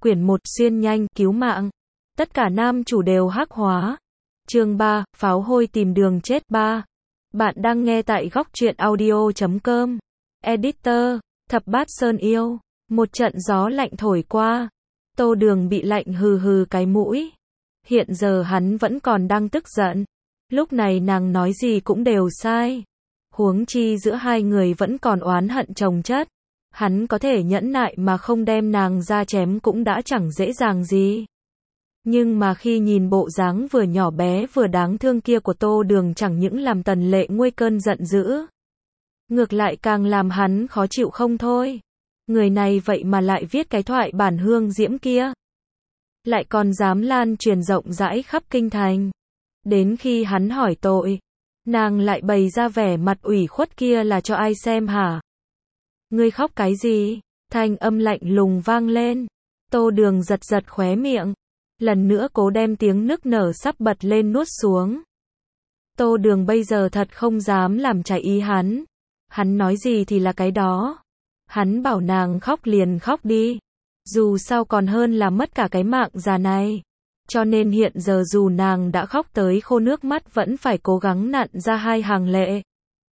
Quyển 1 xuyên nhanh, cứu mạng. Tất cả nam chủ đều hắc hóa. Chương 3, pháo hôi tìm đường chết 3. Bạn đang nghe tại góc truyện audio.com. Editor, Thập Bát Sơn Yêu. Một trận gió lạnh thổi qua. Tô Đường bị lạnh hừ hừ cái mũi. Hiện giờ hắn vẫn còn đang tức giận. Lúc này nàng nói gì cũng đều sai. Huống chi giữa hai người vẫn còn oán hận chồng chất. Hắn có thể nhẫn nại mà không đem nàng ra chém cũng đã chẳng dễ dàng gì. Nhưng mà khi nhìn bộ dáng vừa nhỏ bé vừa đáng thương kia của Tô Đường chẳng những làm Tần Lệ nguôi cơn giận dữ. Ngược lại càng làm hắn khó chịu không thôi. Người này vậy mà lại viết cái thoại bản hương diễm kia. Lại còn dám lan truyền rộng rãi khắp kinh thành. Đến khi hắn hỏi tội, nàng lại bày ra vẻ mặt ủy khuất kia là cho ai xem hả? Ngươi khóc cái gì? Thanh âm lạnh lùng vang lên. Tô Đường giật giật khóe miệng. Lần nữa cố đem tiếng nức nở sắp bật lên nuốt xuống. Tô Đường bây giờ thật không dám làm trái ý hắn. Hắn nói gì thì là cái đó. Hắn bảo nàng khóc liền khóc đi. Dù sao còn hơn là mất cả cái mạng già này. Cho nên hiện giờ dù nàng đã khóc tới khô nước mắt vẫn phải cố gắng nặn ra hai hàng lệ.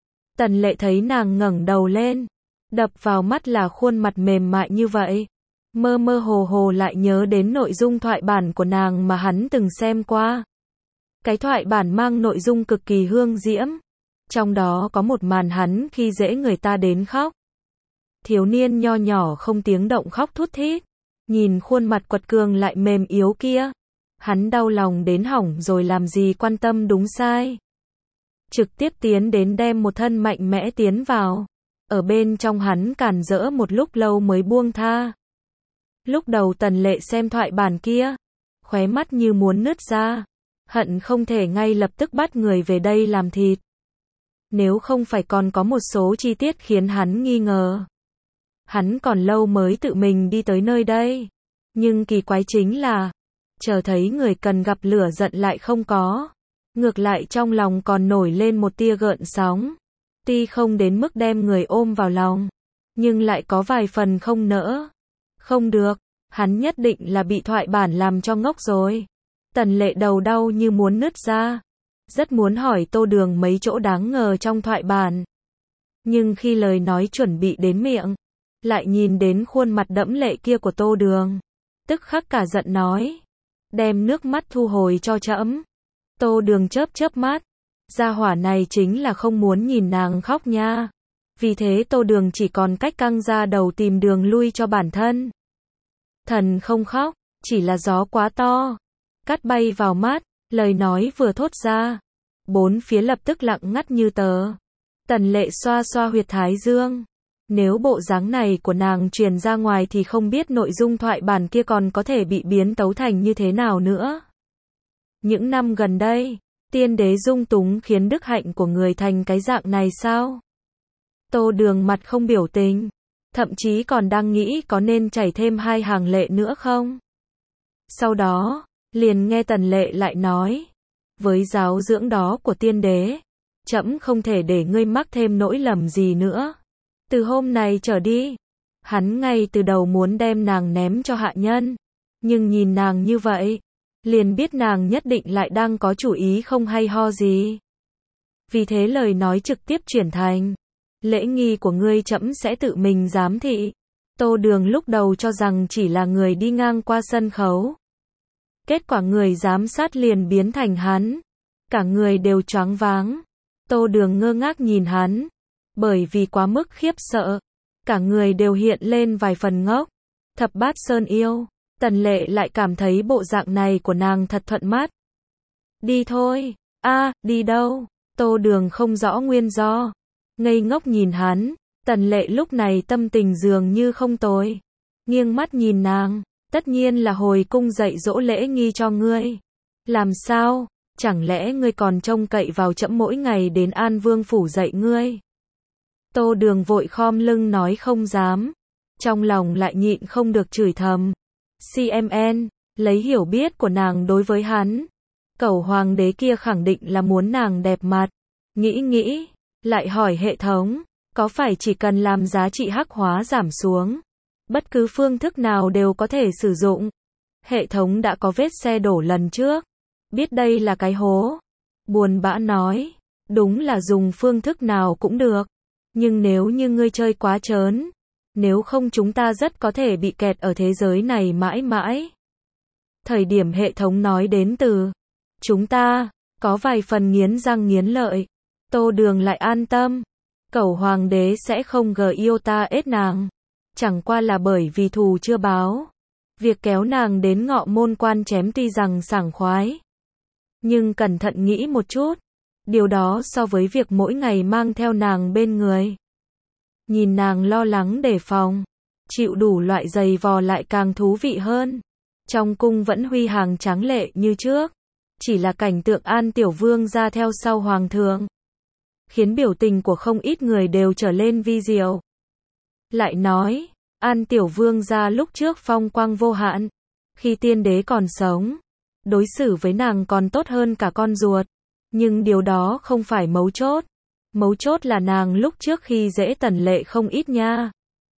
Tần Lệ thấy nàng ngẩng đầu lên. Đập vào mắt là khuôn mặt mềm mại như vậy. Mơ mơ hồ hồ lại nhớ đến nội dung thoại bản của nàng mà hắn từng xem qua. Cái thoại bản mang nội dung cực kỳ hương diễm. Trong đó có một màn hắn khi dễ người ta đến khóc. Thiếu niên nho nhỏ không tiếng động khóc thút thít. Nhìn khuôn mặt quật cường lại mềm yếu kia. Hắn đau lòng đến hỏng rồi làm gì quan tâm đúng sai. Trực tiếp tiến đến đem một thân mạnh mẽ tiến vào. Ở bên trong hắn cản rỡ một lúc lâu mới buông tha. Lúc đầu Tần Lệ xem thoại bản kia, khóe mắt như muốn nứt ra, hận không thể ngay lập tức bắt người về đây làm thịt. Nếu không phải còn có một số chi tiết khiến hắn nghi ngờ. Hắn còn lâu mới tự mình đi tới nơi đây. Nhưng kỳ quái chính là, chờ thấy người cần gặp lửa giận lại không có. Ngược lại trong lòng còn nổi lên một tia gợn sóng. Tuy không đến mức đem người ôm vào lòng, nhưng lại có vài phần không nỡ. Không được, hắn nhất định là bị thoại bản làm cho ngốc rồi. Tần Lệ đầu đau như muốn nứt ra. Rất muốn hỏi Tô Đường mấy chỗ đáng ngờ trong thoại bản. Nhưng khi lời nói chuẩn bị đến miệng, lại nhìn đến khuôn mặt đẫm lệ kia của Tô Đường. Tức khắc cả giận nói. Đem nước mắt thu hồi cho trẫm. Tô Đường chớp chớp mắt. Gia hỏa này chính là không muốn nhìn nàng khóc nha. Vì thế Tô Đường chỉ còn cách căng ra đầu tìm đường lui cho bản thân. Thần không khóc, chỉ là gió quá to. Cát bay vào mắt, lời nói vừa thốt ra. Bốn phía lập tức lặng ngắt như tờ. Tần Lệ xoa xoa huyệt thái dương. Nếu bộ dáng này của nàng truyền ra ngoài thì không biết nội dung thoại bản kia còn có thể bị biến tấu thành như thế nào nữa. Những năm gần đây, tiên đế dung túng khiến đức hạnh của người thành cái dạng này sao? Tô Đường mặt không biểu tình. Thậm chí còn đang nghĩ có nên chảy thêm hai hàng lệ nữa không? Sau đó, liền nghe Tần Lệ lại nói. Với giáo dưỡng đó của tiên đế, trẫm không thể để ngươi mắc thêm nỗi lầm gì nữa. Từ hôm nay trở đi, hắn ngay từ đầu muốn đem nàng ném cho hạ nhân. Nhưng nhìn nàng như vậy, liền biết nàng nhất định lại đang có chủ ý không hay ho gì. Vì thế lời nói trực tiếp chuyển thành. Lễ nghi của ngươi trẫm sẽ tự mình giám thị. Tô Đường lúc đầu cho rằng chỉ là người đi ngang qua sân khấu. Kết quả người giám sát liền biến thành hắn. Cả người đều choáng váng. Tô Đường ngơ ngác nhìn hắn. Bởi vì quá mức khiếp sợ. Cả người đều hiện lên vài phần ngốc. Thập Bát Sơn Yêu. Tần Lệ lại cảm thấy bộ dạng này của nàng thật thuận mắt. Đi thôi. Đi đâu? Tô Đường không rõ nguyên do. Ngây ngốc nhìn hắn. Tần Lệ lúc này tâm tình dường như không tồi. Nghiêng mắt nhìn nàng. Tất nhiên là hồi cung dạy dỗ lễ nghi cho ngươi. Làm sao? Chẳng lẽ ngươi còn trông cậy vào trẫm mỗi ngày đến An Vương phủ dạy ngươi? Tô Đường vội khom lưng nói không dám. Trong lòng lại nhịn không được chửi thầm. CMN, lấy hiểu biết của nàng đối với hắn. Cẩu hoàng đế kia khẳng định là muốn nàng đẹp mặt. Nghĩ, lại hỏi hệ thống, có phải chỉ cần làm giá trị hắc hóa giảm xuống, Bất cứ phương thức nào đều có thể sử dụng. Hệ thống đã có vết xe đổ lần trước. Biết đây là cái hố. Buồn bã nói. Đúng là dùng phương thức nào cũng được. Nhưng nếu như ngươi chơi quá trớn. Nếu không chúng ta rất có thể bị kẹt ở thế giới này mãi mãi. Thời điểm hệ thống nói đến từ chúng ta, có vài phần nghiến răng nghiến lợi. Tô Đường lại an tâm. Cẩu hoàng đế sẽ không yêu ta ết nàng. Chẳng qua là bởi vì thù chưa báo. Việc kéo nàng đến Ngọ Môn Quan chém tuy rằng sảng khoái. Nhưng cẩn thận nghĩ một chút. Điều đó so với việc mỗi ngày mang theo nàng bên người. Nhìn nàng lo lắng đề phòng. Chịu đủ loại giày vò lại càng thú vị hơn. Trong cung vẫn huy hàng tráng lệ như trước. Chỉ là cảnh tượng An Tiểu Vương ra theo sau hoàng thượng. Khiến biểu tình của không ít người đều trở lên vi diệu. Lại nói, An Tiểu Vương ra lúc trước phong quang vô hạn. Khi tiên đế còn sống, đối xử với nàng còn tốt hơn cả con ruột. Nhưng điều đó không phải mấu chốt. Mấu chốt là nàng lúc trước khi dễ Tần Lệ không ít nha.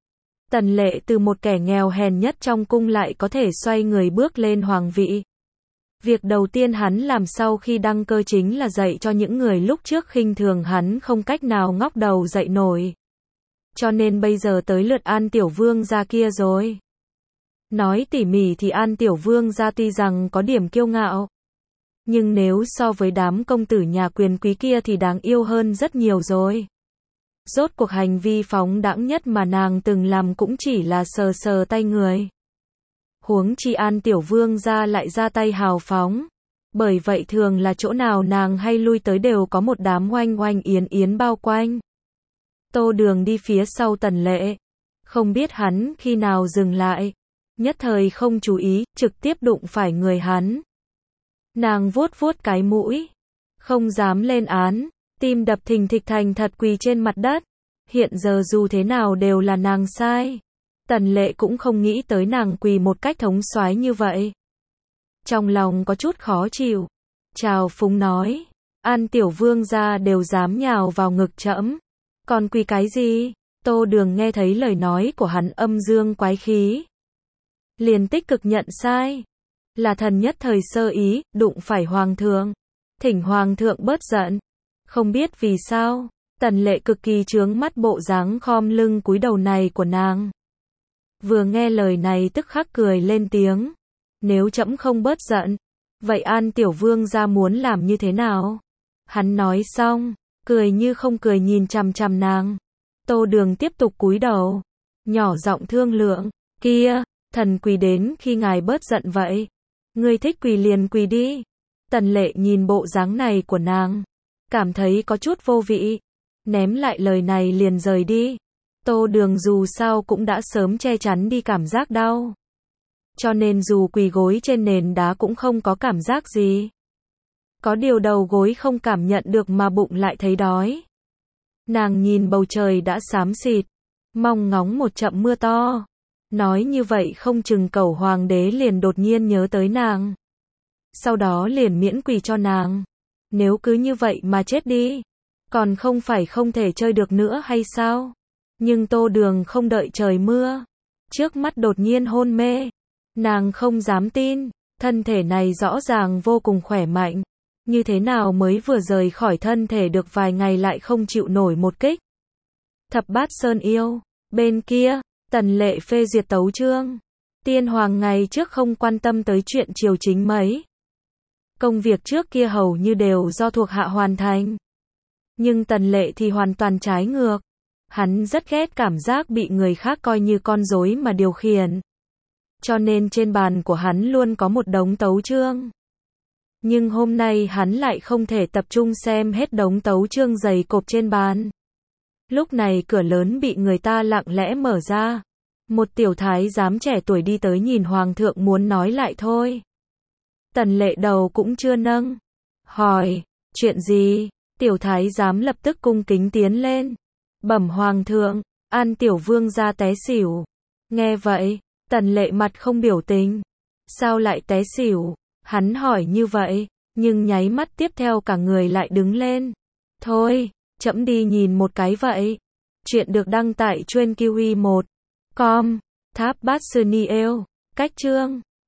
Tần Lệ từ một kẻ nghèo hèn nhất trong cung lại có thể xoay người bước lên hoàng vị. Việc đầu tiên hắn làm sau khi đăng cơ chính là dạy cho những người lúc trước khinh thường hắn không cách nào ngóc đầu dậy nổi. Cho nên bây giờ tới lượt An Tiểu Vương gia kia rồi. Nói tỉ mỉ thì An Tiểu Vương gia tuy rằng có điểm kiêu ngạo. Nhưng nếu so với đám công tử nhà quyền quý kia thì đáng yêu hơn rất nhiều rồi. Rốt cuộc hành vi phóng đãng nhất mà nàng từng làm cũng chỉ là sờ sờ tay người. Huống chi An Tiểu Vương gia lại ra tay hào phóng. Bởi vậy thường là chỗ nào nàng hay lui tới đều có một đám oanh oanh yến yến bao quanh. Tô Đường đi phía sau Tần Lệ. Không biết hắn khi nào dừng lại. Nhất thời không chú ý, trực tiếp đụng phải người hắn. Nàng vuốt vuốt cái mũi. Không dám lên án. Tim đập thình thịch thành thật quỳ trên mặt đất. Hiện giờ dù thế nào đều là nàng sai. Tần Lệ cũng không nghĩ tới nàng quỳ một cách thống soái như vậy. Trong lòng có chút khó chịu. Chào phúng nói. An Tiểu Vương gia đều dám nhào vào ngực trẫm. Còn quỳ cái gì? Tô Đường nghe thấy lời nói của hắn âm dương quái khí. Liền tích cực nhận sai. Là thần nhất thời sơ ý, đụng phải hoàng thượng. Thỉnh hoàng thượng bớt giận. Không biết vì sao, Tần Lệ cực kỳ chướng mắt bộ dáng khom lưng cúi đầu này của nàng. Vừa nghe lời này tức khắc cười lên tiếng. Nếu trẫm không bớt giận, vậy An Tiểu Vương gia muốn làm như thế nào? Hắn nói xong, cười như không cười nhìn chằm chằm nàng. Tô Đường tiếp tục cúi đầu, nhỏ giọng thương lượng, kia, thần quỳ đến khi ngài bớt giận vậy. Ngươi thích quỳ liền quỳ đi. Tần Lệ nhìn bộ dáng này của nàng, cảm thấy có chút vô vị, ném lại lời này liền rời đi. Tô Đường dù sao cũng đã sớm che chắn đi cảm giác đau. Cho nên dù quỳ gối trên nền đá cũng không có cảm giác gì. Có điều đầu gối không cảm nhận được mà bụng lại thấy đói. Nàng nhìn bầu trời đã xám xịt, mong ngóng một trận mưa to. Nói như vậy không chừng Cẩu Hoàng đế liền đột nhiên nhớ tới nàng. Sau đó liền miễn quỳ cho nàng. Nếu cứ như vậy mà chết đi, còn không phải không thể chơi được nữa hay sao? Nhưng Tô Đường không đợi trời mưa. Trước mắt đột nhiên hôn mê. Nàng không dám tin, thân thể này rõ ràng vô cùng khỏe mạnh. Như thế nào mới vừa rời khỏi thân thể được vài ngày lại không chịu nổi một kích? Thập Bát Sơn yêu. Bên kia, Tần Lệ phê duyệt tấu chương. Tiên hoàng ngày trước không quan tâm tới chuyện triều chính mấy. Công việc trước kia hầu như đều do thuộc hạ hoàn thành. Nhưng Tần Lệ thì hoàn toàn trái ngược. Hắn rất ghét cảm giác bị người khác coi như con rối mà điều khiển. Cho nên trên bàn của hắn luôn có một đống tấu chương. Nhưng hôm nay hắn lại không thể tập trung xem hết đống tấu chương dày cộp trên bàn. Lúc này cửa lớn bị người ta lặng lẽ mở ra. Một tiểu thái giám trẻ tuổi đi tới nhìn hoàng thượng muốn nói lại thôi. Tần Lệ đầu cũng chưa nâng. Hỏi, chuyện gì? Tiểu thái giám lập tức cung kính tiến lên. Bẩm hoàng thượng, An Tiểu Vương gia té xỉu. Nghe vậy, Tần Lệ mặt không biểu tình. Sao lại té xỉu? Hắn hỏi như vậy, nhưng nháy mắt tiếp theo cả người lại đứng lên. Thôi, trẫm đi nhìn một cái vậy. Chuyện được đăng tại Truyện Kiwi 1.com. Tháp Bát Sư Ni Eo. Cách chương